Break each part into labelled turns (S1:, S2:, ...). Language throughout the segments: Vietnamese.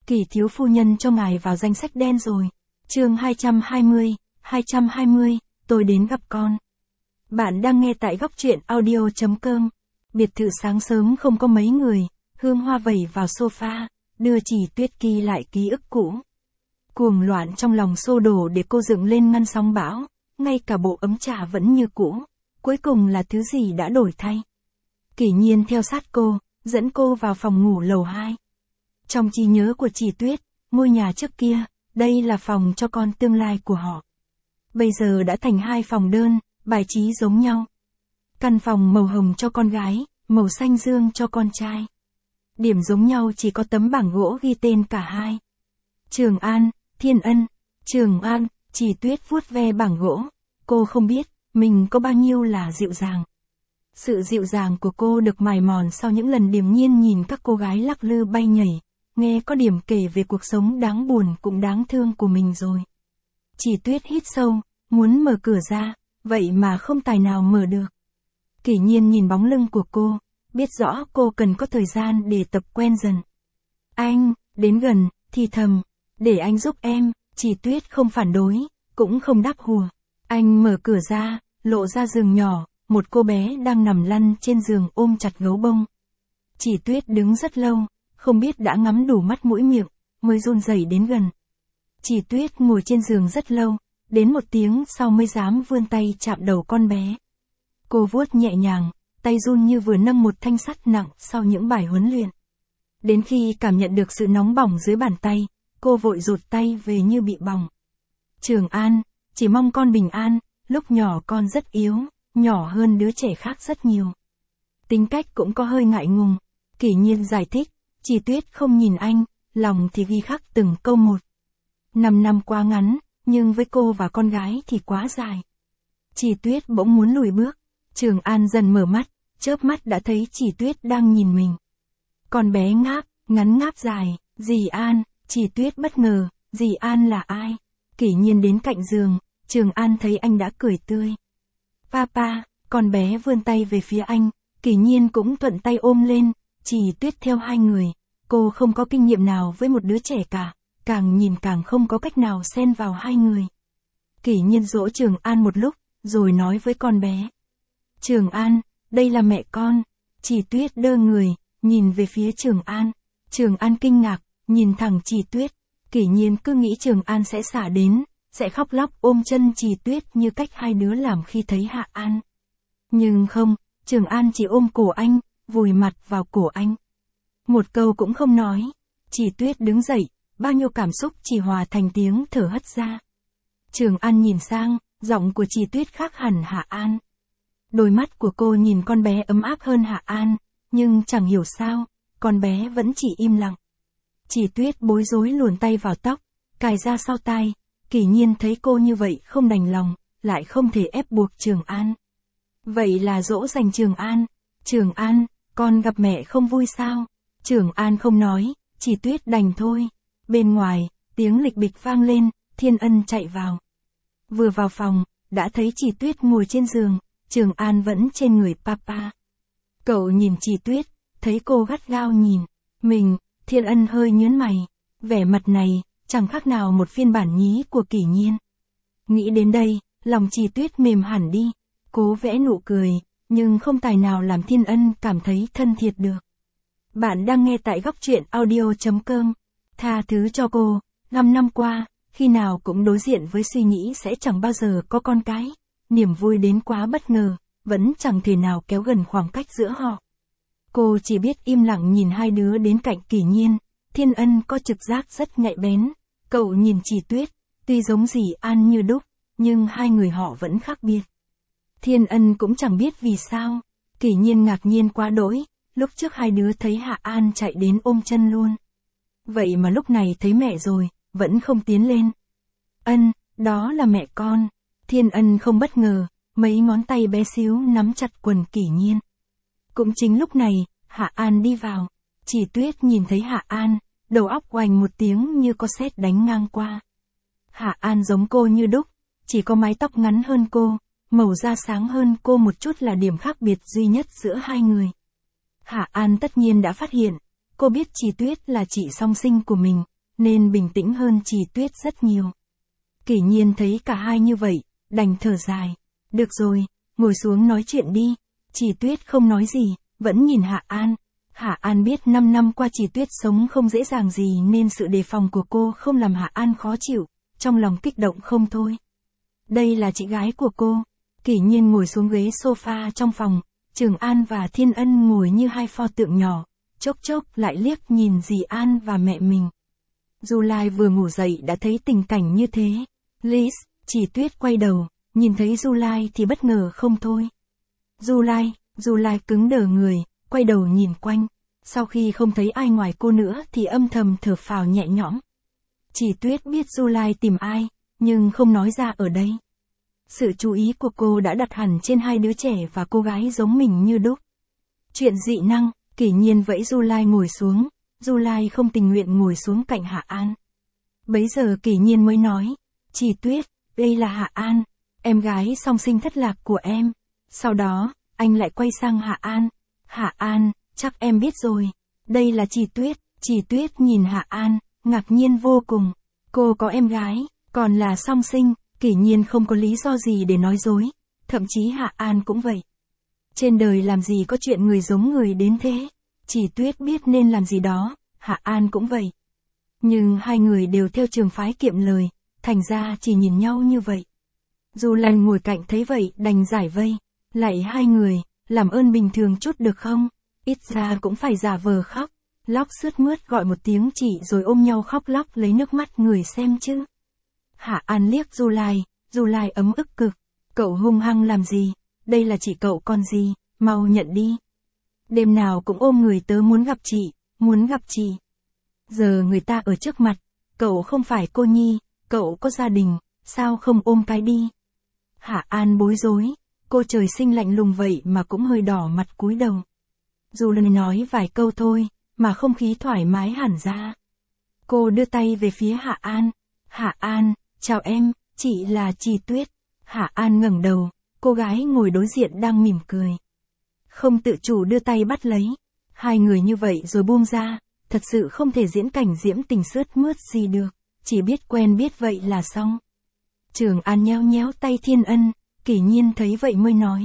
S1: Kỳ thiếu phu nhân cho ngài vào danh sách đen rồi. Chương 220, tôi đến gặp con. Bạn đang nghe tại góc truyện audio.com. Biệt thự sáng sớm không có mấy người, hương hoa vẩy vào sofa, đưa Chỉ Tuyết ghi lại ký ức cũ. Cuồng loạn trong lòng xô đổ để cô dựng lên ngăn sóng bão, ngay cả bộ ấm trà vẫn như cũ. Cuối cùng là thứ gì đã đổi thay? Kỷ Nhiên theo sát cô, dẫn cô vào phòng ngủ lầu 2. Trong trí nhớ của Chỉ Tuyết, ngôi nhà trước kia, đây là phòng cho con tương lai của họ. Bây giờ đã thành 2 phòng đơn, bài trí giống nhau. Căn phòng màu hồng cho con gái, màu xanh dương cho con trai. Điểm giống nhau chỉ có tấm bảng gỗ ghi tên cả hai. Trường An, Thiên Ân, Trường An. Chỉ Tuyết vuốt ve bảng gỗ. Cô không biết, mình có bao nhiêu là dịu dàng. Sự dịu dàng của cô được mài mòn sau những lần điềm nhiên nhìn các cô gái lắc lư bay nhảy, nghe có điểm kể về cuộc sống đáng buồn cũng đáng thương của mình rồi. Chỉ Tuyết hít sâu, muốn mở cửa ra, vậy mà không tài nào mở được. Kỷ Nhiên nhìn bóng lưng của cô, biết rõ cô cần có thời gian để tập quen dần. Anh, đến gần, thì thầm, để anh giúp em. Chỉ Tuyết không phản đối, cũng không đáp hùa. Anh mở cửa ra, lộ ra giường nhỏ, một cô bé đang nằm lăn trên giường ôm chặt gấu bông. Chỉ Tuyết đứng rất lâu, không biết đã ngắm đủ mắt mũi miệng, mới run rẩy đến gần. Chỉ Tuyết ngồi trên giường rất lâu, đến 1 tiếng sau mới dám vươn tay chạm đầu con bé. Cô vuốt nhẹ nhàng, tay run như vừa nâng một thanh sắt nặng sau những bài huấn luyện. Đến khi cảm nhận được sự nóng bỏng dưới bàn tay, cô vội rụt tay về như bị bỏng. Trường An, chỉ mong con bình an, lúc nhỏ con rất yếu, nhỏ hơn đứa trẻ khác rất nhiều. Tính cách cũng có hơi ngại ngùng. Kỷ Nhiên giải thích, Chỉ Tuyết không nhìn anh, lòng thì ghi khắc từng câu một. 5 năm quá ngắn, nhưng với cô và con gái thì quá dài. Chỉ Tuyết bỗng muốn lùi bước. Trường An dần mở mắt, chớp mắt đã thấy Chỉ Tuyết đang nhìn mình. Con bé ngáp, ngắn ngáp dài, dì An. Chỉ Tuyết bất ngờ, dì An là ai? Kỷ Nhiên đến cạnh giường, Trường An thấy anh đã cười tươi. Papa, con bé vươn tay về phía anh, Kỷ Nhiên cũng thuận tay ôm lên. Chỉ Tuyết theo hai người, cô không có kinh nghiệm nào với một đứa trẻ cả, càng nhìn càng không có cách nào xen vào hai người. Kỷ Nhiên dỗ Trường An một lúc, rồi nói với con bé. Trường An, đây là mẹ con. Chỉ Tuyết đơ người, nhìn về phía Trường An. Trường An kinh ngạc, nhìn thẳng Chỉ Tuyết. Kỷ Nhiên cứ nghĩ Trường An sẽ xả đến, sẽ khóc lóc ôm chân Chỉ Tuyết như cách hai đứa làm khi thấy Hạ An. Nhưng không, Trường An chỉ ôm cổ anh, vùi mặt vào cổ anh. Một câu cũng không nói. Chỉ Tuyết đứng dậy, bao nhiêu cảm xúc chỉ hòa thành tiếng thở hất ra. Trường An nhìn sang, giọng của Chỉ Tuyết khác hẳn Hạ An. Đôi mắt của cô nhìn con bé ấm áp hơn Hạ An, nhưng chẳng hiểu sao, con bé vẫn chỉ im lặng. Chỉ Tuyết bối rối luồn tay vào tóc, cài ra sau tai. Kỷ Nhiên thấy cô như vậy không đành lòng, lại không thể ép buộc Trường An. Vậy là dỗ dành Trường An. Trường An, con gặp mẹ không vui sao? Trường An không nói, Chỉ Tuyết đành thôi. Bên ngoài, tiếng lịch bịch vang lên, Thiên Ân chạy vào. Vừa vào phòng, đã thấy Chỉ Tuyết ngồi trên giường, Trường An vẫn trên người papa. Cậu nhìn Chỉ Tuyết, thấy cô gắt gao nhìn mình. Thiên Ân hơi nhướng mày, vẻ mặt này, chẳng khác nào một phiên bản nhí của Kỷ Nhiên. Nghĩ đến đây, lòng Chỉ Tuyết mềm hẳn đi, cố vẽ nụ cười, nhưng không tài nào làm Thiên Ân cảm thấy thân thiệt được. Bạn đang nghe tại góc truyện audio.com. Tha thứ cho cô, 5 năm qua, khi nào cũng đối diện với suy nghĩ sẽ chẳng bao giờ có con cái. Niềm vui đến quá bất ngờ, vẫn chẳng thể nào kéo gần khoảng cách giữa họ. Cô chỉ biết im lặng nhìn hai đứa đến cạnh Kỷ Nhiên. Thiên Ân có trực giác rất nhạy bén. Cậu nhìn Chỉ Tuyết, tuy giống dì An như đúc, nhưng hai người họ vẫn khác biệt. Thiên Ân cũng chẳng biết vì sao. Kỷ Nhiên ngạc nhiên quá đỗi, lúc trước hai đứa thấy Hạ An chạy đến ôm chân luôn. Vậy mà lúc này thấy mẹ rồi, vẫn không tiến lên. Ân, đó là mẹ con. Thiên Ân không bất ngờ, mấy ngón tay bé xíu nắm chặt quần Kỷ Nhiên. Cũng chính lúc này, Hạ An đi vào. Chỉ Tuyết nhìn thấy Hạ An, đầu óc oành một tiếng như có sét đánh ngang qua. Hạ An giống cô như đúc, chỉ có mái tóc ngắn hơn cô, màu da sáng hơn cô một chút là điểm khác biệt duy nhất giữa hai người. Hạ An tất nhiên đã phát hiện, cô biết Chỉ Tuyết là chị song sinh của mình, nên bình tĩnh hơn Chỉ Tuyết rất nhiều. Kỷ Nhiên thấy cả hai như vậy, đành thở dài. Được rồi, ngồi xuống nói chuyện đi. Chỉ Tuyết không nói gì, vẫn nhìn Hạ An. Hạ An biết 5 năm qua Chỉ Tuyết sống không dễ dàng gì nên sự đề phòng của cô không làm Hạ An khó chịu, trong lòng kích động không thôi. Đây là chị gái của cô. Kỷ Nhiên ngồi xuống ghế sofa trong phòng, Trường An và Thiên Ân ngồi như hai pho tượng nhỏ, chốc chốc lại liếc nhìn dì An và mẹ mình. Du Lai vừa ngủ dậy đã thấy tình cảnh như thế. Liz, Chỉ Tuyết quay đầu, nhìn thấy Du Lai thì bất ngờ không thôi. Du Lai cứng đờ người, quay đầu nhìn quanh. Sau khi không thấy ai ngoài cô nữa thì âm thầm thở phào nhẹ nhõm. Chỉ Tuyết biết Du Lai tìm ai, nhưng không nói ra ở đây. Sự chú ý của cô đã đặt hẳn trên hai đứa trẻ và cô gái giống mình như đúc. Chuyện dị năng, Kỷ Nhiên vẫy Du Lai ngồi xuống, Du Lai không tình nguyện ngồi xuống cạnh Hạ An. Bấy giờ Kỷ Nhiên mới nói, Chỉ Tuyết, đây là Hạ An, em gái song sinh thất lạc của em. Sau đó, anh lại quay sang Hạ An. Hạ An, chắc em biết rồi, đây là Chỉ Tuyết. Chỉ Tuyết nhìn Hạ An, ngạc nhiên vô cùng. Cô có em gái, còn là song sinh. Kỷ Nhiên không có lý do gì để nói dối, thậm chí Hạ An cũng vậy. Trên đời làm gì có chuyện người giống người đến thế. Chỉ Tuyết biết nên làm gì đó, Hạ An cũng vậy. Nhưng hai người đều theo trường phái kiệm lời, thành ra chỉ nhìn nhau như vậy. Dù lành ngồi cạnh thấy vậy đành giải vây. Lạy hai người, làm ơn bình thường chút được không? Ít ra cũng phải giả vờ khóc. Lóc sướt mướt gọi một tiếng chị rồi ôm nhau khóc lóc lấy nước mắt người xem chứ. Hạ An liếc Du Lai ấm ức cực. Cậu hung hăng làm gì? Đây là chị cậu còn gì, mau nhận đi. Đêm nào cũng ôm người tớ muốn gặp chị. Giờ người ta ở trước mặt, cậu không phải cô nhi, cậu có gia đình, sao không ôm cái đi? Hạ An bối rối, cô trời sinh lạnh lùng vậy mà cũng hơi đỏ mặt cúi đầu. Du Lai nói vài câu thôi, mà không khí thoải mái hẳn ra. Cô đưa tay về phía Hạ An. Hạ An, chào em, chị là Chỉ Tuyết. Hạ An ngẩng đầu, cô gái ngồi đối diện đang mỉm cười. Không tự chủ đưa tay bắt lấy. Hai người như vậy rồi buông ra, thật sự không thể diễn cảnh diễm tình sướt mướt gì được, chỉ biết quen biết vậy là xong. Trường An nhéo nhéo tay Thiên Ân, Kỷ Nhiên thấy vậy mới nói.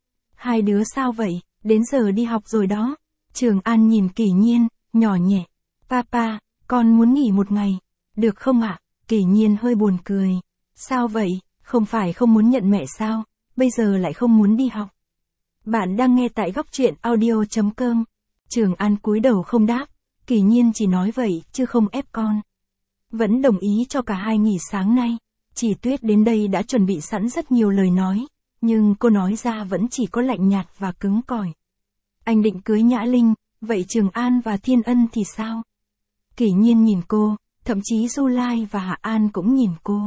S1: Hai đứa sao vậy, đến giờ đi học rồi đó. Trường An nhìn Kỷ Nhiên, nhỏ nhẹ. Papa, con muốn nghỉ một ngày, được không ạ? Kỷ Nhiên hơi buồn cười. Sao vậy, không phải không muốn nhận mẹ sao, bây giờ lại không muốn đi học. Bạn đang nghe tại góc truyện audio.com. Trường An cúi đầu không đáp, Kỷ Nhiên chỉ nói vậy chứ không ép con. Vẫn đồng ý cho cả hai nghỉ sáng nay. Chỉ Tuyết đến đây đã chuẩn bị sẵn rất nhiều lời nói, nhưng cô nói ra vẫn chỉ có lạnh nhạt và cứng cỏi. Anh định cưới Nhã Linh, vậy Trường An và Thiên Ân thì sao? Kỷ Nhiên nhìn cô, thậm chí Du Lai và Hạ An cũng nhìn cô.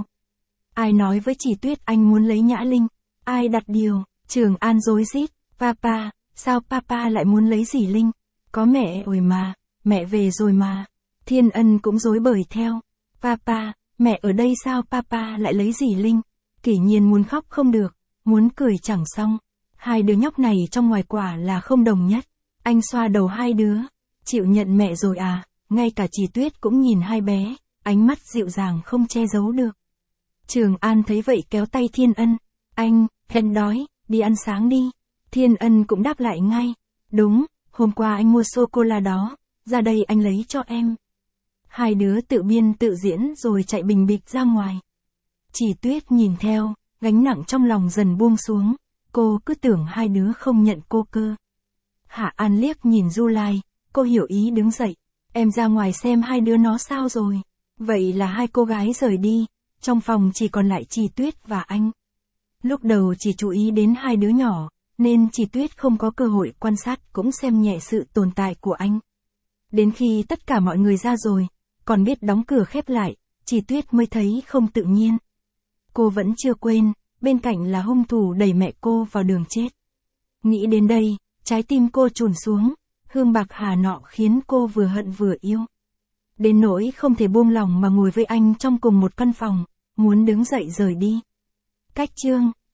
S1: Ai nói với Chỉ Tuyết anh muốn lấy Nhã Linh? Ai đặt điều? Trường An rối rít. Papa, sao papa lại muốn lấy dì Linh? Có mẹ rồi mà, mẹ về rồi mà. Thiên Ân cũng rối bời theo. Papa, mẹ ở đây sao papa lại lấy dì Linh? Kỷ Nhiên muốn khóc không được, muốn cười chẳng xong. Hai đứa nhóc này trong ngoài quả là không đồng nhất. Anh xoa đầu hai đứa. Chịu nhận mẹ rồi à? Ngay cả Chỉ Tuyết cũng nhìn hai bé, ánh mắt dịu dàng không che giấu được. Trường An thấy vậy kéo tay Thiên Ân. Anh, em đói, đi ăn sáng đi. Thiên Ân cũng đáp lại ngay. Đúng, hôm qua anh mua sô-cô-la đó, ra đây anh lấy cho em. Hai đứa tự biên tự diễn rồi chạy bình bịch ra ngoài. Chỉ Tuyết nhìn theo, gánh nặng trong lòng dần buông xuống, cô cứ tưởng hai đứa không nhận cô cơ. Hạ An liếc nhìn Du Lai, cô hiểu ý đứng dậy. Em ra ngoài xem hai đứa nó sao rồi. Vậy là hai cô gái rời đi, trong phòng chỉ còn lại Chỉ Tuyết và anh. Lúc đầu chỉ chú ý đến hai đứa nhỏ, nên Chỉ Tuyết không có cơ hội quan sát cũng xem nhẹ sự tồn tại của anh. Đến khi tất cả mọi người ra rồi, còn biết đóng cửa khép lại, Chỉ Tuyết mới thấy không tự nhiên. Cô vẫn chưa quên, bên cạnh là hung thủ đẩy mẹ cô vào đường chết. Nghĩ đến đây, trái tim cô trùn xuống, Hương Bạc Hà nọ khiến cô vừa hận vừa yêu. Đến nỗi không thể buông lòng mà ngồi với anh trong cùng một căn phòng, muốn đứng dậy rời đi. Cách chương